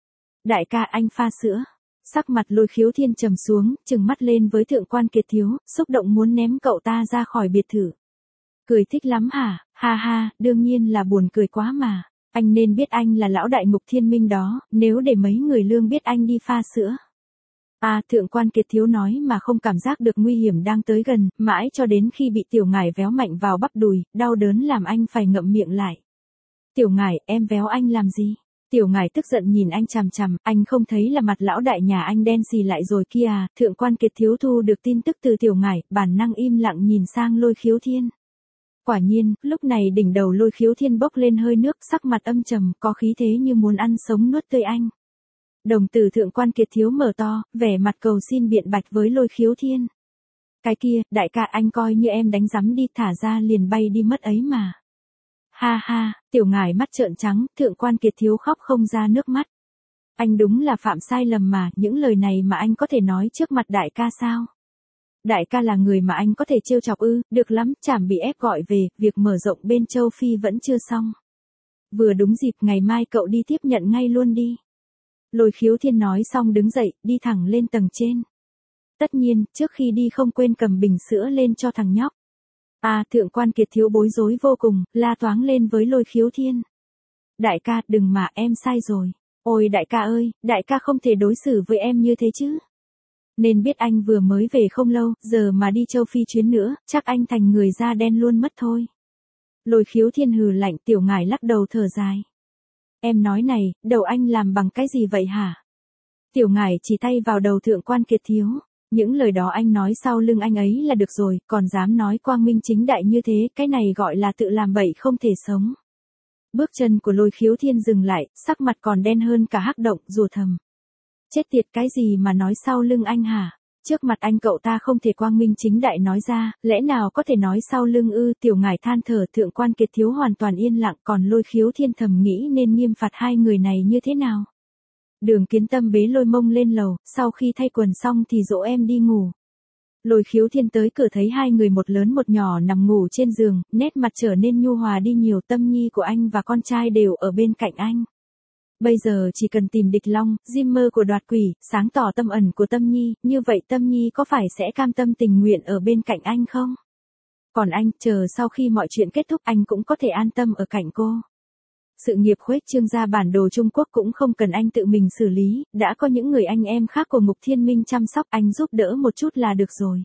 Đại ca, anh pha sữa. Sắc mặt Lôi Khiếu Thiên trầm xuống, trừng mắt lên với Thượng quan Kiệt Thiếu, xúc động muốn ném cậu ta ra khỏi biệt thự. Cười thích lắm hả? Ha ha, đương nhiên là buồn cười quá mà. Anh nên biết anh là lão đại Ngục Thiên Minh đó, nếu để mấy người lương biết anh đi pha sữa. À, Thượng quan Kiệt Thiếu nói mà không cảm giác được nguy hiểm đang tới gần, mãi cho đến khi bị Tiểu Ngải véo mạnh vào bắp đùi, đau đớn làm anh phải ngậm miệng lại. Tiểu Ngải, em véo anh làm gì? Tiểu Ngải tức giận nhìn anh chằm chằm, anh không thấy là mặt lão đại nhà anh đen xì lại rồi kia à? Thượng quan Kiệt Thiếu thu được tin tức từ Tiểu Ngải, bản năng im lặng nhìn sang Lôi Khiếu Thiên. Quả nhiên, lúc này đỉnh đầu Lôi Khiếu Thiên bốc lên hơi nước, sắc mặt âm trầm, có khí thế như muốn ăn sống nuốt tươi anh. Đồng tử Thượng quan Kiệt Thiếu mở to, vẻ mặt cầu xin biện bạch với Lôi Khiếu Thiên. Cái kia, đại ca, anh coi như em đánh rắm đi, thả ra liền bay đi mất ấy mà. Ha ha, Tiểu Ngải mắt trợn trắng, Thượng quan Kiệt Thiếu khóc không ra nước mắt. Anh đúng là phạm sai lầm mà, những lời này mà anh có thể nói trước mặt đại ca sao? Đại ca là người mà anh có thể trêu chọc ư? Được lắm, chảm bị ép gọi về, việc mở rộng bên châu Phi vẫn chưa xong. Vừa đúng dịp, ngày mai cậu đi tiếp nhận ngay luôn đi. Lôi Khiếu Thiên nói xong đứng dậy, đi thẳng lên tầng trên. Tất nhiên, trước khi đi không quên cầm bình sữa lên cho thằng nhóc. À, Thượng quan Kiệt Thiếu bối rối vô cùng, la toáng lên với Lôi Khiếu Thiên. Đại ca, đừng mà, em sai rồi. Ôi đại ca ơi, đại ca không thể đối xử với em như thế chứ. Nên biết anh vừa mới về không lâu, giờ mà đi châu Phi chuyến nữa, chắc anh thành người da đen luôn mất thôi. Lôi Khiếu Thiên hừ lạnh, Tiểu Ngải lắc đầu thở dài. Em nói này, đầu anh làm bằng cái gì vậy hả? Tiểu Ngải chỉ tay vào đầu Thượng quan Kiệt Thiếu. Những lời đó anh nói sau lưng anh ấy là được rồi, còn dám nói quang minh chính đại như thế, cái này gọi là tự làm bậy không thể sống. Bước chân của Lôi Khiếu Thiên dừng lại, sắc mặt còn đen hơn cả hắc động, rủa thầm. Chết tiệt, cái gì mà nói sau lưng anh hả? Trước mặt anh cậu ta không thể quang minh chính đại nói ra, lẽ nào có thể nói sau lưng ư? Tiểu Ngải than thở. Thượng quan Kiệt Thiếu hoàn toàn yên lặng, còn Lôi Khiếu Thiên thầm nghĩ nên nghiêm phạt hai người này như thế nào. Đường Kiến Tâm bế Lôi Mông lên lầu, sau khi thay quần xong thì dỗ em đi ngủ. Lôi Khiếu Thiên tới cửa thấy hai người một lớn một nhỏ nằm ngủ trên giường, nét mặt trở nên nhu hòa đi nhiều. Tâm nhi của anh và con trai đều ở bên cạnh anh. Bây giờ chỉ cần tìm địch long, diêm mơ của Đoạt Quỷ, sáng tỏ tâm ẩn của Tâm nhi, như vậy Tâm nhi có phải sẽ cam tâm tình nguyện ở bên cạnh anh không? Còn anh, chờ sau khi mọi chuyện kết thúc anh cũng có thể an tâm ở cạnh cô. Sự nghiệp khuếch trương ra bản đồ Trung Quốc cũng không cần anh tự mình xử lý, đã có những người anh em khác của Mục Thiên Minh chăm sóc, anh giúp đỡ một chút là được rồi.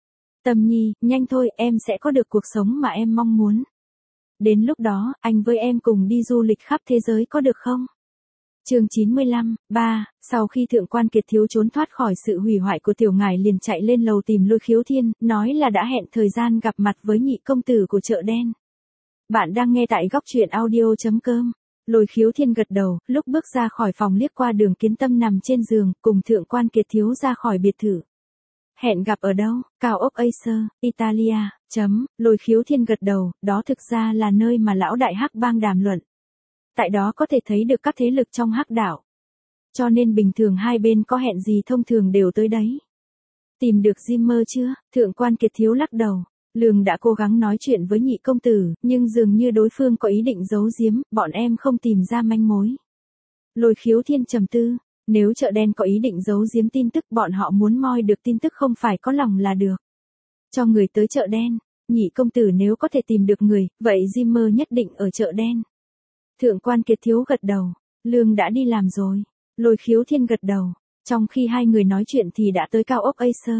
Tâm nhi, nhanh thôi, em sẽ có được cuộc sống mà em mong muốn. Đến lúc đó, anh với em cùng đi du lịch khắp thế giới có được không? Chương chín mươi lăm, ba, sau khi Thượng quan Kiệt Thiếu trốn thoát khỏi sự hủy hoại của Tiểu Ngải liền chạy lên lầu tìm Lôi Khiếu Thiên, nói là đã hẹn thời gian gặp mặt với nhị công tử của chợ đen. Bạn đang nghe tại góc truyện audio chấm com. Lôi Khiếu Thiên gật đầu, lúc bước ra khỏi phòng liếc qua Đường Kiến Tâm nằm trên giường, cùng Thượng quan Kiệt Thiếu ra khỏi biệt thự. Hẹn gặp ở đâu? Cao ốc Acer, Italia, chấm, Lôi Khiếu Thiên gật đầu, đó thực ra là nơi mà lão đại Hắc Bang đàm luận. Tại đó có thể thấy được các thế lực trong Hắc đảo. Cho nên bình thường hai bên có hẹn gì thông thường đều tới đấy. Tìm được Zimmer chưa? Thượng quan Kiệt Thiếu lắc đầu. Lương đã cố gắng nói chuyện với nhị công tử, nhưng dường như đối phương có ý định giấu giếm, bọn em không tìm ra manh mối. Lôi Khiếu Thiên trầm tư, nếu chợ đen có ý định giấu giếm tin tức, bọn họ muốn moi được tin tức không phải có lòng là được. Cho người tới chợ đen, nhị công tử nếu có thể tìm được người, vậy Zimmer nhất định ở chợ đen. Thượng quan Kiệt Thiếu gật đầu, Lương đã đi làm rồi. Lôi Khiếu Thiên gật đầu, trong khi hai người nói chuyện thì đã tới cao ốc Acer.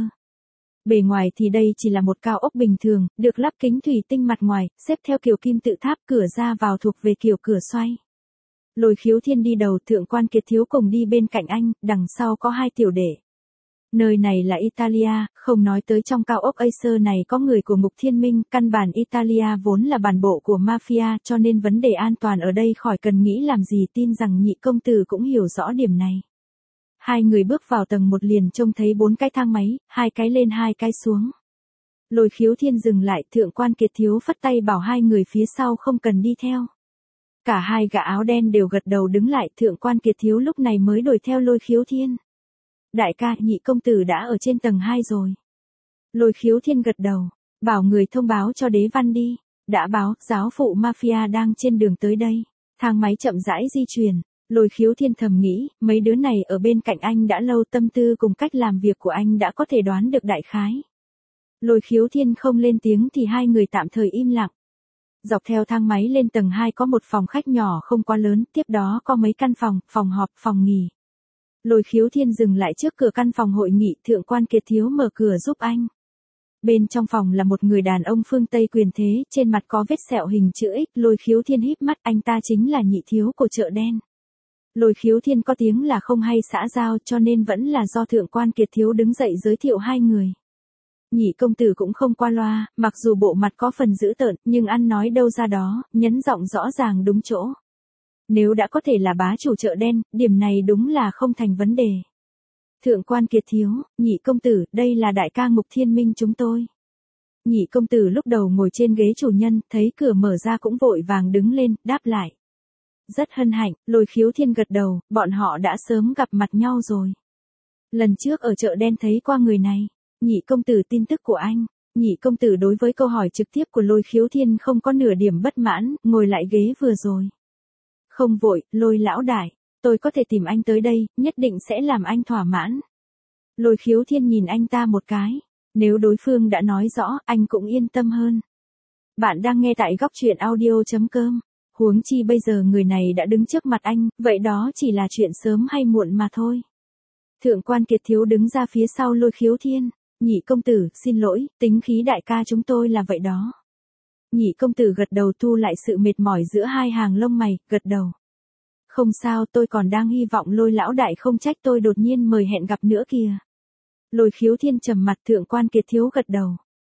Bề ngoài thì đây chỉ là một cao ốc bình thường, được lắp kính thủy tinh mặt ngoài, xếp theo kiểu kim tự tháp, cửa ra vào thuộc về kiểu cửa xoay. Lôi Khiếu Thiên đi đầu, Thượng quan Kiệt Thiếu cùng đi bên cạnh anh, đằng sau có hai tiểu đệ. Nơi này là Italia, không nói tới trong cao ốc Acer này có người của Mục Thiên Minh, căn bản Italia vốn là bản bộ của mafia, cho nên vấn đề an toàn ở đây khỏi cần nghĩ làm gì, tin rằng nhị công tử cũng hiểu rõ điểm này. Hai người bước vào tầng một liền trông thấy bốn cái thang máy, hai cái lên hai cái xuống. Lôi Khiếu Thiên dừng lại, Thượng quan Kiệt Thiếu phất tay bảo hai người phía sau không cần đi theo. Cả hai gã áo đen đều gật đầu đứng lại, Thượng quan Kiệt Thiếu lúc này mới đuổi theo Lôi Khiếu Thiên. Đại ca, nhị công tử đã ở trên tầng hai rồi. Lôi Khiếu Thiên gật đầu, bảo người thông báo cho Đế Văn đi. Đã báo, giáo phụ mafia đang trên đường tới đây. Thang máy chậm rãi di chuyển. Lôi Khiếu Thiên thầm nghĩ, mấy đứa này ở bên cạnh anh đã lâu, tâm tư cùng cách làm việc của anh đã có thể đoán được đại khái. Lôi Khiếu Thiên không lên tiếng thì hai người tạm thời im lặng. Dọc theo thang máy lên tầng hai có một phòng khách nhỏ không quá lớn, tiếp đó có mấy căn phòng, phòng họp, phòng nghỉ. Lôi Khiếu Thiên dừng lại trước cửa căn phòng hội nghị, Thượng quan Kiệt Thiếu mở cửa giúp anh. Bên trong phòng là một người đàn ông phương Tây quyền thế, trên mặt có vết sẹo hình chữ X, Lôi Khiếu Thiên híp mắt, anh ta chính là nhị thiếu của chợ đen. Lôi Khiếu Thiên có tiếng là không hay xã giao, cho nên vẫn là do Thượng quan Kiệt Thiếu đứng dậy giới thiệu hai người. Nhị công tử cũng không qua loa, mặc dù bộ mặt có phần dữ tợn, nhưng ăn nói đâu ra đó, nhấn giọng rõ ràng đúng chỗ. Nếu đã có thể là bá chủ chợ đen, điểm này đúng là không thành vấn đề. Thượng quan Kiệt Thiếu, nhị công tử, đây là đại ca Mục Thiên Minh chúng tôi. Nhị công tử lúc đầu ngồi trên ghế chủ nhân, thấy cửa mở ra cũng vội vàng đứng lên, đáp lại. Rất hân hạnh, Lôi Khiếu Thiên gật đầu, bọn họ đã sớm gặp mặt nhau rồi. Lần trước ở chợ đen thấy qua người này. Nhị công tử, tin tức của anh. Nhị công tử đối với câu hỏi trực tiếp của Lôi Khiếu Thiên không có nửa điểm bất mãn, ngồi lại ghế vừa rồi. Không vội, Lôi lão đại, tôi có thể tìm anh tới đây, nhất định sẽ làm anh thỏa mãn. Lôi Khiếu Thiên nhìn anh ta một cái, nếu đối phương đã nói rõ, anh cũng yên tâm hơn. Bạn đang nghe tại góc truyện audio chấm com. Huống chi bây giờ người này đã đứng trước mặt anh, vậy đó chỉ là chuyện sớm hay muộn mà thôi. Thượng quan Kiệt Thiếu đứng ra phía sau Lôi Khiếu Thiên. Nhị công tử, xin lỗi, tính khí đại ca chúng tôi là vậy đó. Nhị công tử gật đầu, thu lại sự mệt mỏi giữa hai hàng lông mày, gật đầu. Không sao, tôi còn đang hy vọng Lôi lão đại không trách tôi đột nhiên mời hẹn gặp nữa kìa. Lôi Khiếu Thiên trầm mặt, Thượng quan Kiệt Thiếu gật đầu.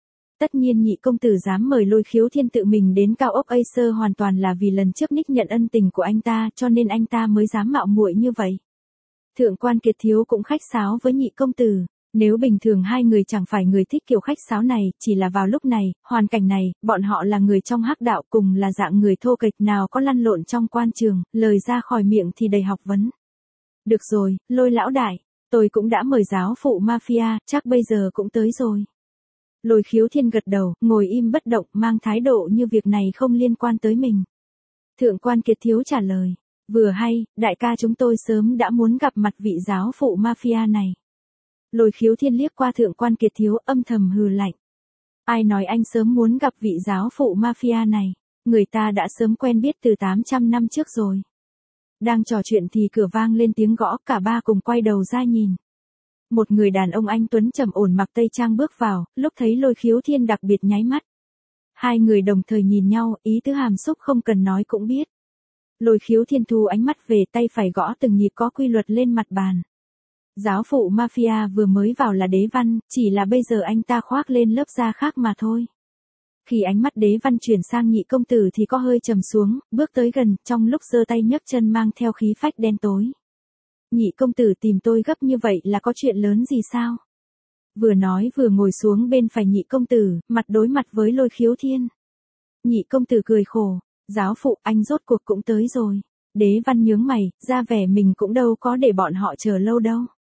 Tất nhiên nhị công tử dám mời Lôi Khiếu Thiên tự mình đến cao ốc Acer hoàn toàn là vì lần trước Nick nhận ân tình của anh ta, cho nên anh ta mới dám mạo muội như vậy. Thượng quan Kiệt Thiếu cũng khách sáo với nhị công tử. Nếu bình thường hai người chẳng phải người thích kiểu khách sáo này, chỉ là vào lúc này, hoàn cảnh này, bọn họ là người trong hắc đạo, cùng là dạng người thô kệch, nào có lăn lộn trong quan trường, lời ra khỏi miệng thì đầy học vấn. Được rồi, Lôi lão đại, tôi cũng đã mời giáo phụ mafia, chắc bây giờ cũng tới rồi. Lôi Khiếu Thiên gật đầu, ngồi im bất động, mang thái độ như việc này không liên quan tới mình. Thượng quan Kiệt Thiếu trả lời, vừa hay, đại ca chúng tôi sớm đã muốn gặp mặt vị giáo phụ mafia này. Lôi Khiếu Thiên liếc qua Thượng quan Kiệt Thiếu, âm thầm hừ lạnh. Ai nói anh sớm muốn gặp vị giáo phụ mafia này, người ta đã sớm quen biết từ tám trăm năm trước rồi. Đang trò chuyện thì cửa vang lên tiếng gõ, cả ba cùng quay đầu ra nhìn. Một người đàn ông anh tuấn trầm ổn mặc tây trang bước vào, lúc thấy Lôi Khiếu Thiên đặc biệt nháy mắt. Hai người đồng thời nhìn nhau, ý tứ hàm xúc không cần nói cũng biết. Lôi Khiếu Thiên thu ánh mắt về, tay phải gõ từng nhịp có quy luật lên mặt bàn. Giáo phụ mafia vừa mới vào là Đế Văn, chỉ là bây giờ anh ta khoác lên lớp da khác mà thôi. Khi ánh mắt Đế Văn chuyển sang nhị công tử thì có hơi trầm xuống, bước tới gần, trong lúc giơ tay nhấc chân mang theo khí phách đen tối. Nhị công tử tìm tôi gấp như vậy là có chuyện lớn gì sao? Vừa nói vừa ngồi xuống bên phải nhị công tử, mặt đối mặt với Lôi Khiếu Thiên. Nhị công tử cười khổ, giáo phụ anh rốt cuộc cũng tới rồi. Đế Văn nhướng mày, ra vẻ mình cũng đâu có để bọn họ chờ lâu đâu.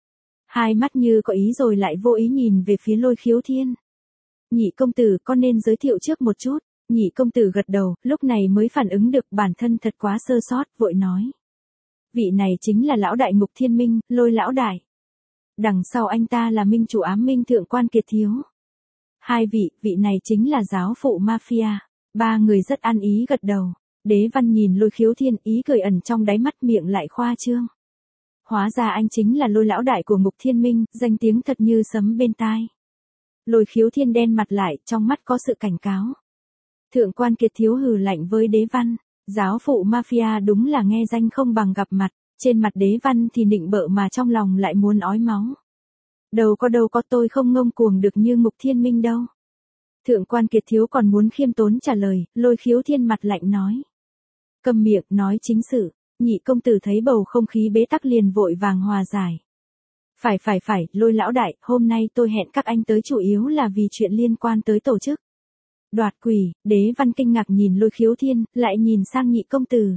Hai mắt như có ý rồi lại vô ý nhìn về phía Lôi Khiếu Thiên. Nhị công tử có nên giới thiệu trước một chút? Nhị công tử gật đầu, lúc này mới phản ứng được bản thân thật quá sơ sót, vội nói. Vị này chính là lão đại Ngục Thiên Minh, Lôi lão đại. Đằng sau anh ta là minh chủ ám minh Thượng quan Kiệt Thiếu. Hai vị, vị này chính là giáo phụ mafia. Ba người rất ăn ý gật đầu. Đế Văn nhìn Lôi Khiếu Thiên, ý cười ẩn trong đáy mắt, miệng lại khoa trương. Hóa ra anh chính là Lôi lão đại của Ngục Thiên Minh, danh tiếng thật như sấm bên tai. Lôi Khiếu Thiên đen mặt lại, trong mắt có sự cảnh cáo. Thượng quan Kiệt Thiếu hừ lạnh với Đế Văn, giáo phụ mafia đúng là nghe danh không bằng gặp mặt, trên mặt Đế Văn thì nịnh bợ mà trong lòng lại muốn ói máu. Đâu có đâu có, tôi không ngông cuồng được như Ngục Thiên Minh đâu. Thượng quan Kiệt Thiếu còn muốn khiêm tốn trả lời, Lôi Khiếu Thiên mặt lạnh nói. Câm miệng, nói chính sự. Nhị công tử thấy bầu không khí bế tắc liền vội vàng hòa giải. Phải phải phải, Lôi lão đại, hôm nay tôi hẹn các anh tới chủ yếu là vì chuyện liên quan tới tổ chức. Đoạt quỷ. Đế Văn kinh ngạc nhìn Lôi Khiếu Thiên, lại nhìn sang nhị công tử.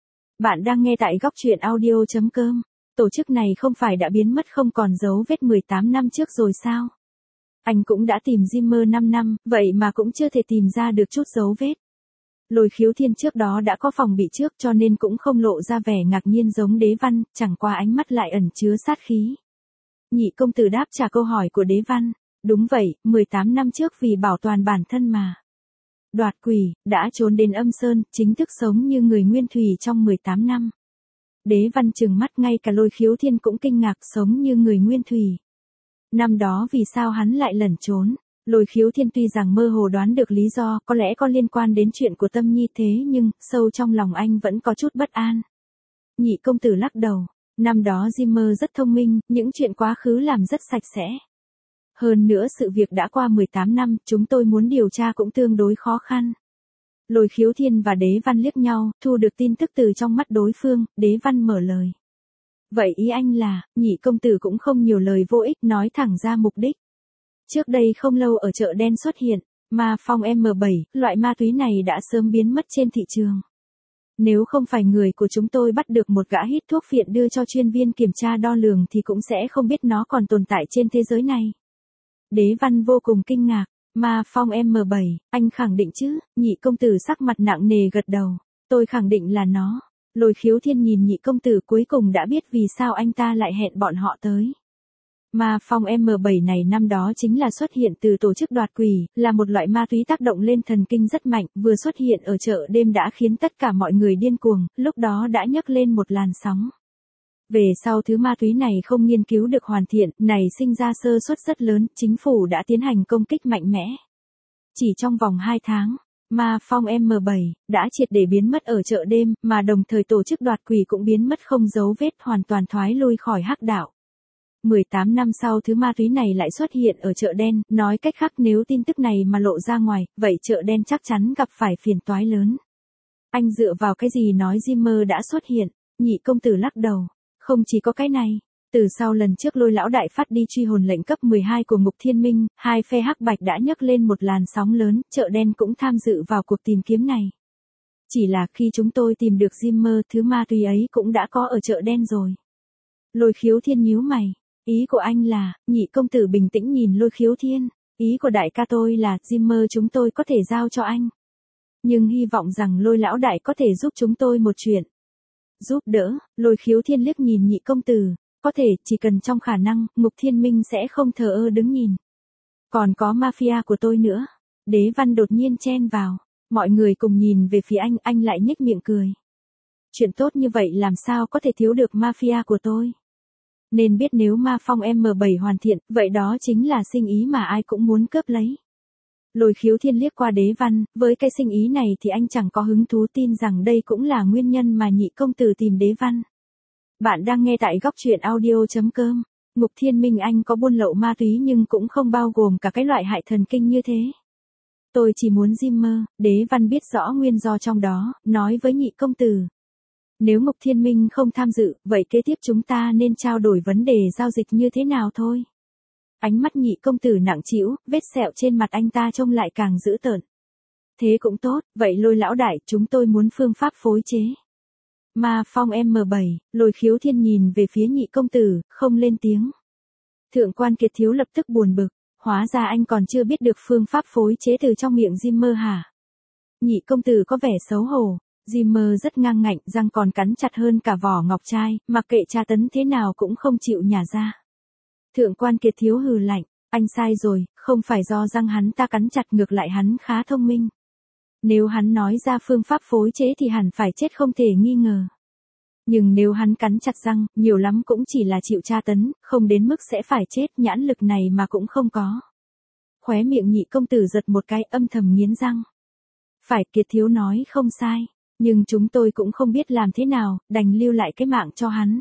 Bạn đang nghe tại góc truyện audio chấm com. Tổ chức này không phải đã biến mất không còn dấu vết mười tám năm trước rồi sao? Anh cũng đã tìm Zimmer năm năm, vậy mà cũng chưa thể tìm ra được chút dấu vết. Lôi Khiếu Thiên trước đó đã có phòng bị trước cho nên cũng không lộ ra vẻ ngạc nhiên giống Đế Văn, chẳng qua ánh mắt lại ẩn chứa sát khí. Nhị công tử đáp trả câu hỏi của Đế Văn. Đúng vậy, mười tám năm trước vì bảo toàn bản thân mà. Đoạt quỷ, đã trốn đến âm sơn, chính thức sống như người nguyên thủy trong mười tám năm. Đế Văn trừng mắt, ngay cả Lôi Khiếu Thiên cũng kinh ngạc, sống như người nguyên thủy. Năm đó vì sao hắn lại lẩn trốn? Lôi Khiếu Thiên tuy rằng mơ hồ đoán được lý do, có lẽ có liên quan đến chuyện của Tâm Nhi, thế nhưng, sâu trong lòng anh vẫn có chút bất an. Nhị công tử lắc đầu, năm đó Zimmer rất thông minh, những chuyện quá khứ làm rất sạch sẽ. Hơn nữa sự việc đã qua mười tám năm, chúng tôi muốn điều tra cũng tương đối khó khăn. Lôi Khiếu Thiên và Đế Văn liếc nhau, thu được tin tức từ trong mắt đối phương, Đế Văn mở lời. Vậy ý anh là, nhị công tử cũng không nhiều lời vô ích, nói thẳng ra mục đích. Trước đây không lâu ở chợ đen xuất hiện, ma phong M bảy, loại ma túy này đã sớm biến mất trên thị trường. Nếu không phải người của chúng tôi bắt được một gã hít thuốc phiện đưa cho chuyên viên kiểm tra đo lường thì cũng sẽ không biết nó còn tồn tại trên thế giới này. Đế Văn vô cùng kinh ngạc, ma phong M bảy, anh khẳng định chứ? Nhị công tử sắc mặt nặng nề gật đầu, tôi khẳng định là nó. Lôi Khiếu Thiên nhìn nhị công tử cuối cùng đã biết vì sao anh ta lại hẹn bọn họ tới. Ma phong M bảy này năm đó chính là xuất hiện từ tổ chức đoạt quỷ, là một loại ma túy tác động lên thần kinh rất mạnh, vừa xuất hiện ở chợ đêm đã khiến tất cả mọi người điên cuồng, lúc đó đã nhấc lên một làn sóng. Về sau thứ ma túy này không nghiên cứu được hoàn thiện, này sinh ra sơ suất rất lớn, chính phủ đã tiến hành công kích mạnh mẽ. Chỉ trong vòng hai tháng, ma phong M bảy đã triệt để biến mất ở chợ đêm, mà đồng thời tổ chức đoạt quỷ cũng biến mất không dấu vết, hoàn toàn thoái lui khỏi hắc đạo. mười tám năm sau thứ ma túy này lại xuất hiện ở chợ đen, nói cách khác nếu tin tức này mà lộ ra ngoài, vậy chợ đen chắc chắn gặp phải phiền toái lớn. Anh dựa vào cái gì nói Zimmer đã xuất hiện? Nhị công tử lắc đầu. Không chỉ có cái này. Từ sau lần trước Lôi lão đại phát đi truy hồn lệnh cấp mười hai của Ngục Thiên Minh, hai phe hắc bạch đã nhấc lên một làn sóng lớn, chợ đen cũng tham dự vào cuộc tìm kiếm này. Chỉ là khi chúng tôi tìm được Zimmer, thứ ma túy ấy cũng đã có ở chợ đen rồi. Lôi Khiếu Thiên nhíu mày. Ý của anh là, nhị công tử bình tĩnh nhìn Lôi Khiếu Thiên. Ý của đại ca tôi là, Zimmer chúng tôi có thể giao cho anh. Nhưng hy vọng rằng Lôi lão đại có thể giúp chúng tôi một chuyện. Giúp đỡ, Lôi Khiếu Thiên liếc nhìn nhị công tử. Có thể, chỉ cần trong khả năng, Ngục Thiên Minh sẽ không thờ ơ đứng nhìn. Còn có mafia của tôi nữa. Đế Văn đột nhiên chen vào. Mọi người cùng nhìn về phía anh, anh lại nhếch miệng cười. Chuyện tốt như vậy làm sao có thể thiếu được mafia của tôi. Nên biết nếu ma phong M bảy hoàn thiện, vậy đó chính là sinh ý mà ai cũng muốn cướp lấy. Lôi Khiếu Thiên liếc qua Đế Văn, với cái sinh ý này thì anh chẳng có hứng thú, tin rằng đây cũng là nguyên nhân mà nhị công tử tìm Đế Văn. Bạn đang nghe tại góc truyện audio.com. Ngục Thiên Minh anh có buôn lậu ma túy nhưng cũng không bao gồm cả cái loại hại thần kinh như thế. Tôi chỉ muốn Zimmer. Đế Văn biết rõ nguyên do trong đó, nói với nhị công tử. Nếu Ngục Thiên Minh không tham dự, vậy kế tiếp chúng ta nên trao đổi vấn đề giao dịch như thế nào thôi. Ánh mắt nhị công tử nặng trĩu, vết sẹo trên mặt anh ta trông lại càng dữ tợn. Thế cũng tốt, vậy Lôi lão đại, chúng tôi muốn phương pháp phối chế. Ma phong M bảy, Lôi Khiếu Thiên nhìn về phía nhị công tử, không lên tiếng. Thượng quan Kiệt Thiếu lập tức buồn bực, hóa ra anh còn chưa biết được phương pháp phối chế từ trong miệng Zimmer hả? Nhị công tử có vẻ xấu hổ, Zimmer rất ngang ngạnh, răng còn cắn chặt hơn cả vỏ ngọc trai, mặc kệ tra tấn thế nào cũng không chịu nhả ra. Thượng quan Kiệt Thiếu hừ lạnh, anh sai rồi, không phải do răng hắn ta cắn chặt, ngược lại hắn khá thông minh. Nếu hắn nói ra phương pháp phối chế thì hẳn phải chết không thể nghi ngờ. Nhưng nếu hắn cắn chặt răng, nhiều lắm cũng chỉ là chịu tra tấn, không đến mức sẽ phải chết, nhãn lực này mà cũng không có. Khóe miệng nhị công tử giật một cái, âm thầm nghiến răng. Phải, Kiệt Thiếu nói không sai, nhưng chúng tôi cũng không biết làm thế nào, đành lưu lại cái mạng cho hắn.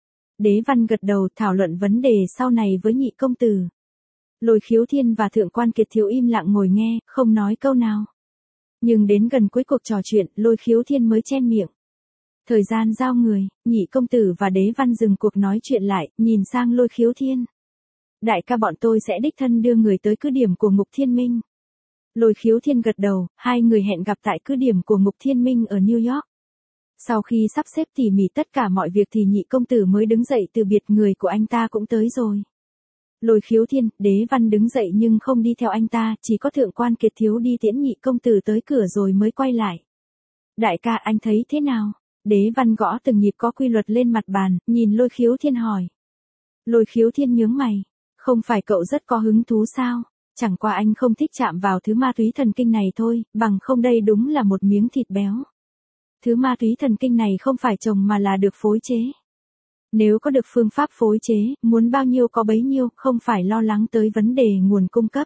Đế Văn gật đầu, thảo luận vấn đề sau này với nhị công tử. Lôi Khiếu Thiên và Thượng quan Kiệt Thiếu im lặng ngồi nghe, không nói câu nào. Nhưng đến gần cuối cuộc trò chuyện, Lôi Khiếu Thiên mới chen miệng. Thời gian giao người, nhị công tử và Đế Văn dừng cuộc nói chuyện lại, nhìn sang Lôi Khiếu Thiên. Đại ca bọn tôi sẽ đích thân đưa người tới cứ điểm của Ngục Thiên Minh. Lôi Khiếu Thiên gật đầu, hai người hẹn gặp tại cứ điểm của Ngục Thiên Minh ở New York. Sau khi sắp xếp tỉ mỉ tất cả mọi việc thì nhị công tử mới đứng dậy từ biệt, người của anh ta cũng tới rồi. Lôi Khiếu Thiên, Đế Văn đứng dậy nhưng không đi theo anh ta, chỉ có Thượng quan Kiệt Thiếu đi tiễn nhị công tử tới cửa rồi mới quay lại. Đại ca, anh thấy thế nào? Đế Văn gõ từng nhịp có quy luật lên mặt bàn, nhìn Lôi Khiếu Thiên hỏi. Lôi Khiếu Thiên nhướng mày. Không phải cậu rất có hứng thú sao? Chẳng qua anh không thích chạm vào thứ ma túy thần kinh này thôi, bằng không đây đúng là một miếng thịt béo. Thứ ma túy thần kinh này không phải trồng mà là được phối chế. Nếu có được phương pháp phối chế, muốn bao nhiêu có bấy nhiêu, không phải lo lắng tới vấn đề nguồn cung cấp.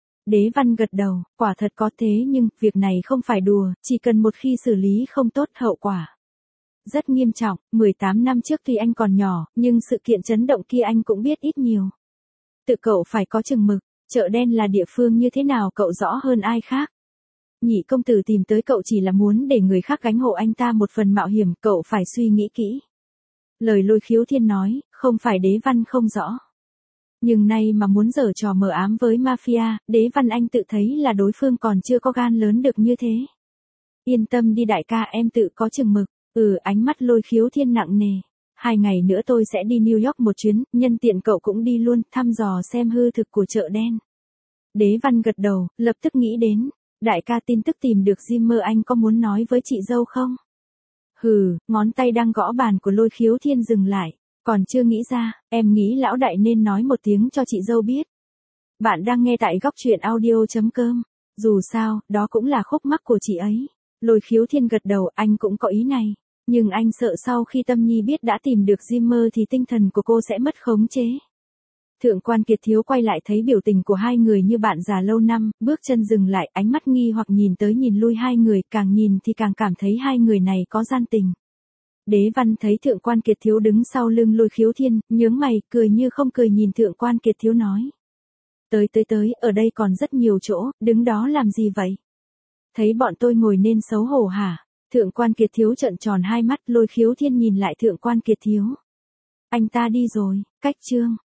Đế Văn gật đầu, quả thật có thế nhưng, việc này không phải đùa, chỉ cần một khi xử lý không tốt hậu quả rất nghiêm trọng. mười tám năm trước tuy anh còn nhỏ, nhưng sự kiện chấn động kia anh cũng biết ít nhiều. Tự cậu phải có chừng mực, chợ đen là địa phương như thế nào cậu rõ hơn ai khác. Nhị công tử tìm tới cậu chỉ là muốn để người khác gánh hộ anh ta một phần mạo hiểm, cậu phải suy nghĩ kỹ. Lời Lôi Khiếu Thiên nói, không phải Đế Văn không rõ. Nhưng nay mà muốn giở trò mờ ám với mafia, Đế Văn anh tự thấy là đối phương còn chưa có gan lớn được như thế. Yên tâm đi đại ca, em tự có chừng mực. Ừ, ánh mắt Lôi Khiếu Thiên nặng nề. Hai ngày nữa tôi sẽ đi New York một chuyến, nhân tiện cậu cũng đi luôn, thăm dò xem hư thực của chợ đen. Đế Văn gật đầu, lập tức nghĩ đến. Đại ca, tin tức tìm được Zimmer anh có muốn nói với chị dâu không? Hừ, ngón tay đang gõ bàn của Lôi Khiếu Thiên dừng lại. Còn chưa nghĩ ra, em nghĩ lão đại nên nói một tiếng cho chị dâu biết. Bạn đang nghe tại góc truyện audio.com. Dù sao, đó cũng là khúc mắc của chị ấy. Lôi Khiếu Thiên gật đầu, anh cũng có ý này. Nhưng anh sợ sau khi Tâm Nhi biết đã tìm được Zimmer thì tinh thần của cô sẽ mất khống chế. Thượng quan Kiệt Thiếu quay lại thấy biểu tình của hai người như bạn già lâu năm, bước chân dừng lại, ánh mắt nghi hoặc nhìn tới nhìn lui hai người, càng nhìn thì càng cảm thấy hai người này có gian tình. Đế Văn thấy Thượng quan Kiệt Thiếu đứng sau lưng Lôi Khiếu Thiên, nhướng mày, cười như không cười nhìn Thượng quan Kiệt Thiếu nói. Tới tới tới, ở đây còn rất nhiều chỗ, đứng đó làm gì vậy? Thấy bọn tôi ngồi nên xấu hổ hả? Thượng quan Kiệt Thiếu trợn tròn hai mắt, Lôi Khiếu Thiên nhìn lại Thượng quan Kiệt Thiếu. Anh ta đi rồi, cách chương.